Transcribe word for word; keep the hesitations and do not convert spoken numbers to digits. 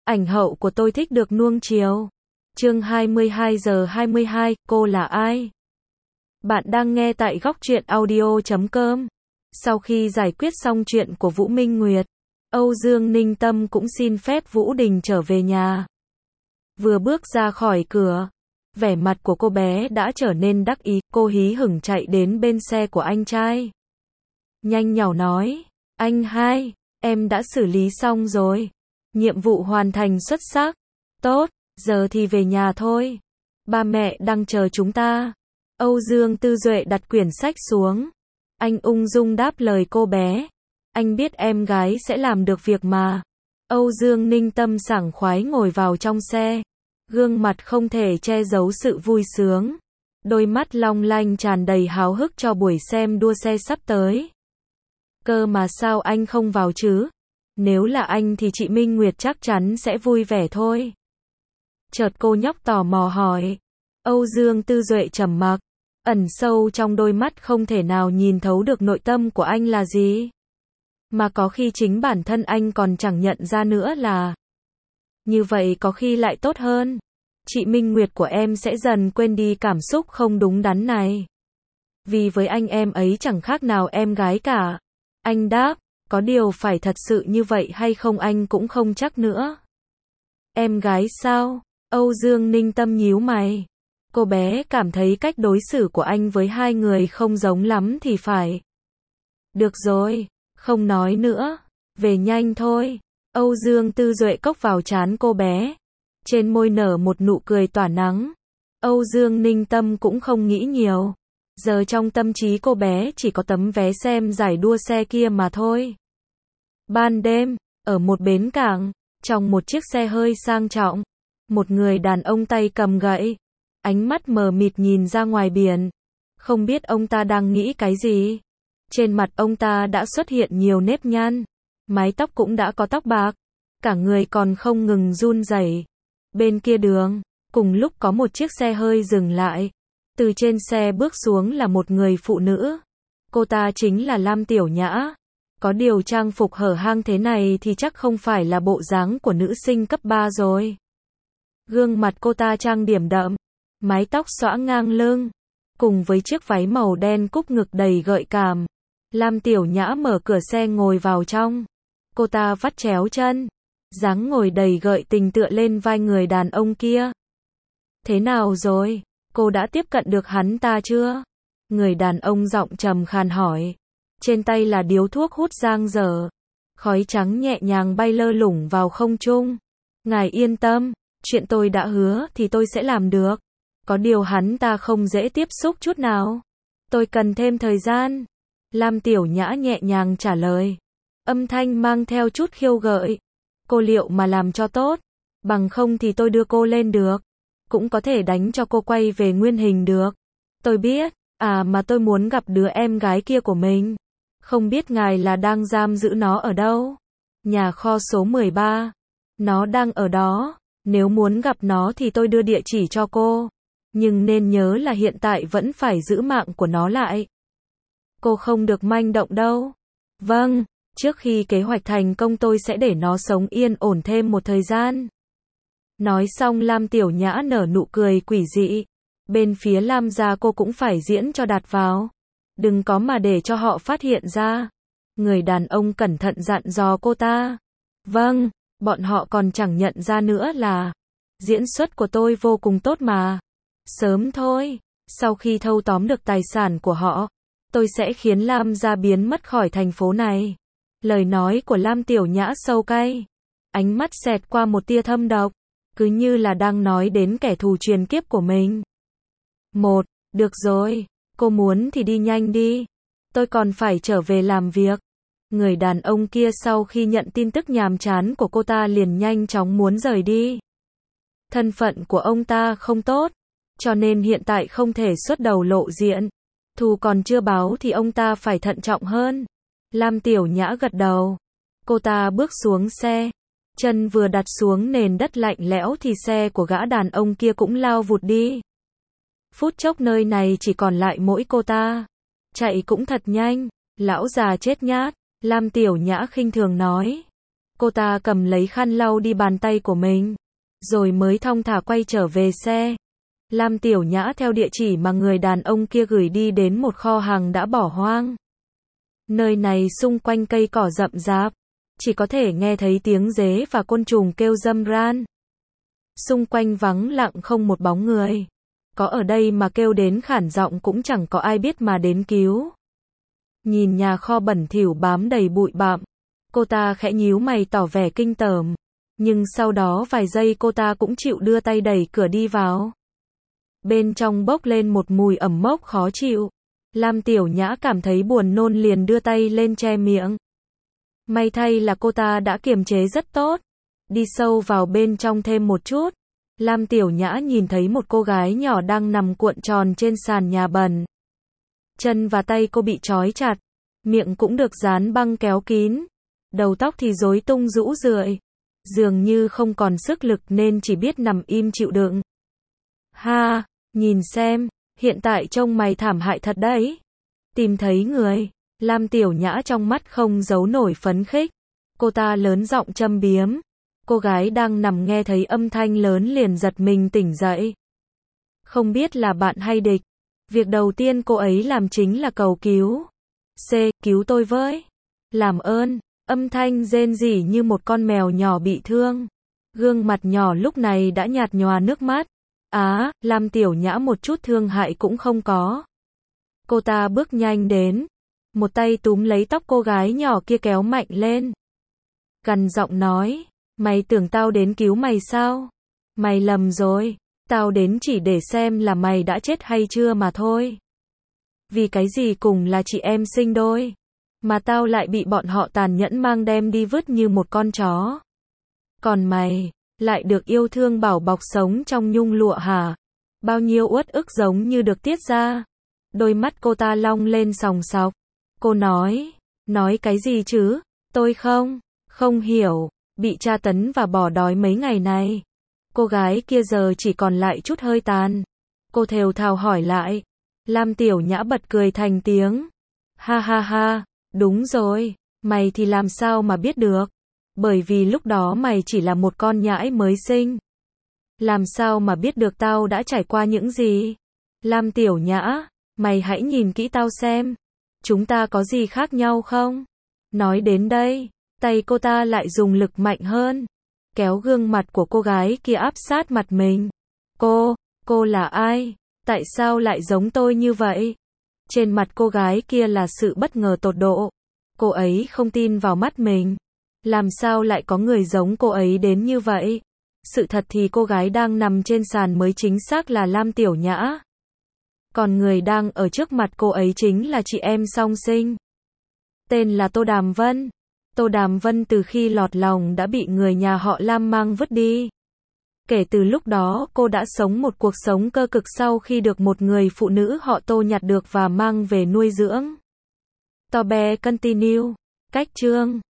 Ảnh hậu của tôi thích được nuông chiều. Chương hai mươi hai giờ hai mươi hai, cô là ai? Bạn đang nghe tại góc truyện audio chấm com. Sau khi giải quyết xong chuyện của Vũ Minh Nguyệt, Âu Dương Ninh Tâm cũng xin phép Vũ Đình trở về nhà. Vừa bước ra khỏi cửa, vẻ mặt của cô bé đã trở nên đắc ý, cô hí hửng chạy đến bên xe của anh trai. Nhanh nhảu nói, anh hai, em đã xử lý xong rồi. Nhiệm vụ hoàn thành xuất sắc. Tốt, giờ thì về nhà thôi. Ba mẹ đang chờ chúng ta. Âu Dương Tư Duệ đặt quyển sách xuống. Anh ung dung đáp lời cô bé. Anh biết em gái sẽ làm được việc mà. Âu Dương Ninh Tâm sảng khoái ngồi vào trong xe. Gương mặt không thể che giấu sự vui sướng. Đôi mắt long lanh tràn đầy háo hức cho buổi xem đua xe sắp tới. Cơ mà sao anh không vào chứ? Nếu là anh thì chị Minh Nguyệt chắc chắn sẽ vui vẻ thôi. Chợt cô nhóc tò mò hỏi. Âu Dương Tư Duệ trầm mặc. Ẩn sâu trong đôi mắt không thể nào nhìn thấu được nội tâm của anh là gì. Mà có khi chính bản thân anh còn chẳng nhận ra nữa là. Như vậy có khi lại tốt hơn. Chị Minh Nguyệt của em sẽ dần quên đi cảm xúc không đúng đắn này. Vì với anh em ấy chẳng khác nào em gái cả. Anh đáp. Có điều phải thật sự như vậy hay không anh cũng không chắc nữa. Em gái sao? Âu Dương Ninh Tâm nhíu mày. Cô bé cảm thấy cách đối xử của anh với hai người không giống lắm thì phải. Được rồi, không nói nữa. Về nhanh thôi. Âu Dương Tư Duệ cốc vào trán cô bé. Trên môi nở một nụ cười tỏa nắng. Âu Dương Ninh Tâm cũng không nghĩ nhiều. Giờ trong tâm trí cô bé chỉ có tấm vé xem giải đua xe kia mà thôi. Ban đêm, ở một bến cảng, trong một chiếc xe hơi sang trọng, một người đàn ông tay cầm gậy, ánh mắt mờ mịt nhìn ra ngoài biển. Không biết ông ta đang nghĩ cái gì. Trên mặt ông ta đã xuất hiện nhiều nếp nhăn, mái tóc cũng đã có tóc bạc, cả người còn không ngừng run rẩy. Bên kia đường, cùng lúc có một chiếc xe hơi dừng lại. Từ trên xe bước xuống là một người phụ nữ. Cô ta chính là Lam Tiểu Nhã. Có điều trang phục hở hang thế này thì chắc không phải là bộ dáng của nữ sinh cấp ba rồi. Gương mặt cô ta trang điểm đậm, mái tóc xõa ngang lưng, cùng với chiếc váy màu đen cúc ngực đầy gợi cảm. Lam Tiểu Nhã mở cửa xe ngồi vào trong. Cô ta vắt chéo chân, dáng ngồi đầy gợi tình tựa lên vai người đàn ông kia. Thế nào rồi? Cô đã tiếp cận được hắn ta chưa? Người đàn ông giọng trầm khàn hỏi. Trên tay là điếu thuốc hút giang dở. Khói trắng nhẹ nhàng bay lơ lửng vào không trung. Ngài yên tâm, chuyện tôi đã hứa thì tôi sẽ làm được. Có điều hắn ta không dễ tiếp xúc chút nào. Tôi cần thêm thời gian. Lam Tiểu Nhã nhẹ nhàng trả lời. Âm thanh mang theo chút khiêu gợi. Cô liệu mà làm cho tốt. Bằng không thì tôi đưa cô lên được. Cũng có thể đánh cho cô quay về nguyên hình được. Tôi biết, à mà tôi muốn gặp đứa em gái kia của mình. Không biết ngài là đang giam giữ nó ở đâu? Nhà kho số mười ba. Nó đang ở đó. Nếu muốn gặp nó thì tôi đưa địa chỉ cho cô. Nhưng nên nhớ là hiện tại vẫn phải giữ mạng của nó lại. Cô không được manh động đâu. Vâng, trước khi kế hoạch thành công tôi sẽ để nó sống yên ổn thêm một thời gian. Nói xong Lam Tiểu Nhã nở nụ cười quỷ dị. Bên phía Lam gia cô cũng phải diễn cho đạt vào. Đừng có mà để cho họ phát hiện ra. Người đàn ông cẩn thận dặn dò cô ta. Vâng, bọn họ còn chẳng nhận ra nữa là diễn xuất của tôi vô cùng tốt mà. Sớm thôi, sau khi thâu tóm được tài sản của họ, tôi sẽ khiến Lam gia biến mất khỏi thành phố này. Lời nói của Lam Tiểu Nhã sâu cay. Ánh mắt xẹt qua một tia thâm độc. Cứ như là đang nói đến kẻ thù truyền kiếp của mình. Một, được rồi, cô muốn thì đi nhanh đi. Tôi còn phải trở về làm việc. Người đàn ông kia sau khi nhận tin tức nhàm chán của cô ta liền nhanh chóng muốn rời đi. Thân phận của ông ta không tốt, cho nên hiện tại không thể xuất đầu lộ diện. Thù còn chưa báo thì ông ta phải thận trọng hơn. Lam Tiểu Nhã gật đầu. Cô ta bước xuống xe. Chân vừa đặt xuống nền đất lạnh lẽo thì xe của gã đàn ông kia cũng lao vụt đi. Phút chốc nơi này chỉ còn lại mỗi cô ta. Chạy cũng thật nhanh. Lão già chết nhát. Lam Tiểu Nhã khinh thường nói. Cô ta cầm lấy khăn lau đi bàn tay của mình, rồi mới thong thả quay trở về xe. Lam Tiểu Nhã theo địa chỉ mà người đàn ông kia gửi đi đến một kho hàng đã bỏ hoang. Nơi này xung quanh cây cỏ rậm rạp, chỉ có thể nghe thấy tiếng dế và côn trùng kêu râm ran. Xung quanh vắng lặng không một bóng người. Có ở đây mà kêu đến khản giọng cũng chẳng có ai biết mà đến cứu. Nhìn nhà kho bẩn thỉu bám đầy bụi bặm, cô ta khẽ nhíu mày tỏ vẻ kinh tởm. Nhưng sau đó vài giây cô ta cũng chịu đưa tay đẩy cửa đi vào. Bên trong bốc lên một mùi ẩm mốc khó chịu. Lam Tiểu Nhã cảm thấy buồn nôn liền đưa tay lên che miệng. May thay là cô ta đã kiềm chế rất tốt. Đi sâu vào bên trong thêm một chút. Lam Tiểu Nhã nhìn thấy một cô gái nhỏ đang nằm cuộn tròn trên sàn nhà bẩn. Chân và tay cô bị trói chặt. Miệng cũng được dán băng kéo kín. Đầu tóc thì rối tung rũ rượi. Dường như không còn sức lực nên chỉ biết nằm im chịu đựng. Ha, nhìn xem, hiện tại trông mày thảm hại thật đấy. Tìm thấy người. Lam Tiểu Nhã trong mắt không giấu nổi phấn khích. Cô ta lớn giọng châm biếm. Cô gái đang nằm nghe thấy âm thanh lớn liền giật mình tỉnh dậy. Không biết là bạn hay địch. Việc đầu tiên cô ấy làm chính là cầu cứu. C, cứu tôi với. Làm ơn. Âm thanh rên rỉ như một con mèo nhỏ bị thương. Gương mặt nhỏ lúc này đã nhạt nhòa nước mắt. Á, Lam Tiểu Nhã một chút thương hại cũng không có. Cô ta bước nhanh đến. Một tay túm lấy tóc cô gái nhỏ kia kéo mạnh lên. Gằn giọng nói. Mày tưởng tao đến cứu mày sao? Mày lầm rồi. Tao đến chỉ để xem là mày đã chết hay chưa mà thôi. Vì cái gì cùng là chị em sinh đôi. Mà tao lại bị bọn họ tàn nhẫn mang đem đi vứt như một con chó. Còn mày, lại được yêu thương bảo bọc sống trong nhung lụa hả? Bao nhiêu uất ức giống như được tiết ra. Đôi mắt cô ta long lên sòng sọc. Cô nói, nói cái gì chứ? Tôi không, không hiểu, bị tra tấn và bỏ đói mấy ngày này. Cô gái kia giờ chỉ còn lại chút hơi tàn. Cô thều thào hỏi lại. Lam Tiểu Nhã bật cười thành tiếng. Ha ha ha, đúng rồi, mày thì làm sao mà biết được? Bởi vì lúc đó mày chỉ là một con nhãi mới sinh. Làm sao mà biết được tao đã trải qua những gì? Lam Tiểu Nhã, mày hãy nhìn kỹ tao xem. Chúng ta có gì khác nhau không? Nói đến đây, tay cô ta lại dùng lực mạnh hơn. Kéo gương mặt của cô gái kia áp sát mặt mình. Cô, cô là ai? Tại sao lại giống tôi như vậy? Trên mặt cô gái kia là sự bất ngờ tột độ. Cô ấy không tin vào mắt mình. Làm sao lại có người giống cô ấy đến như vậy? Sự thật thì cô gái đang nằm trên sàn mới chính xác là Lam Tiểu Nhã. Còn người đang ở trước mặt cô ấy chính là chị em song sinh. Tên là Tô Đàm Vân. Tô Đàm Vân từ khi lọt lòng đã bị người nhà họ Lam mang vứt đi. Kể từ lúc đó cô đã sống một cuộc sống cơ cực sau khi được một người phụ nữ họ Tô nhặt được và mang về nuôi dưỡng. To be continue. Cách chương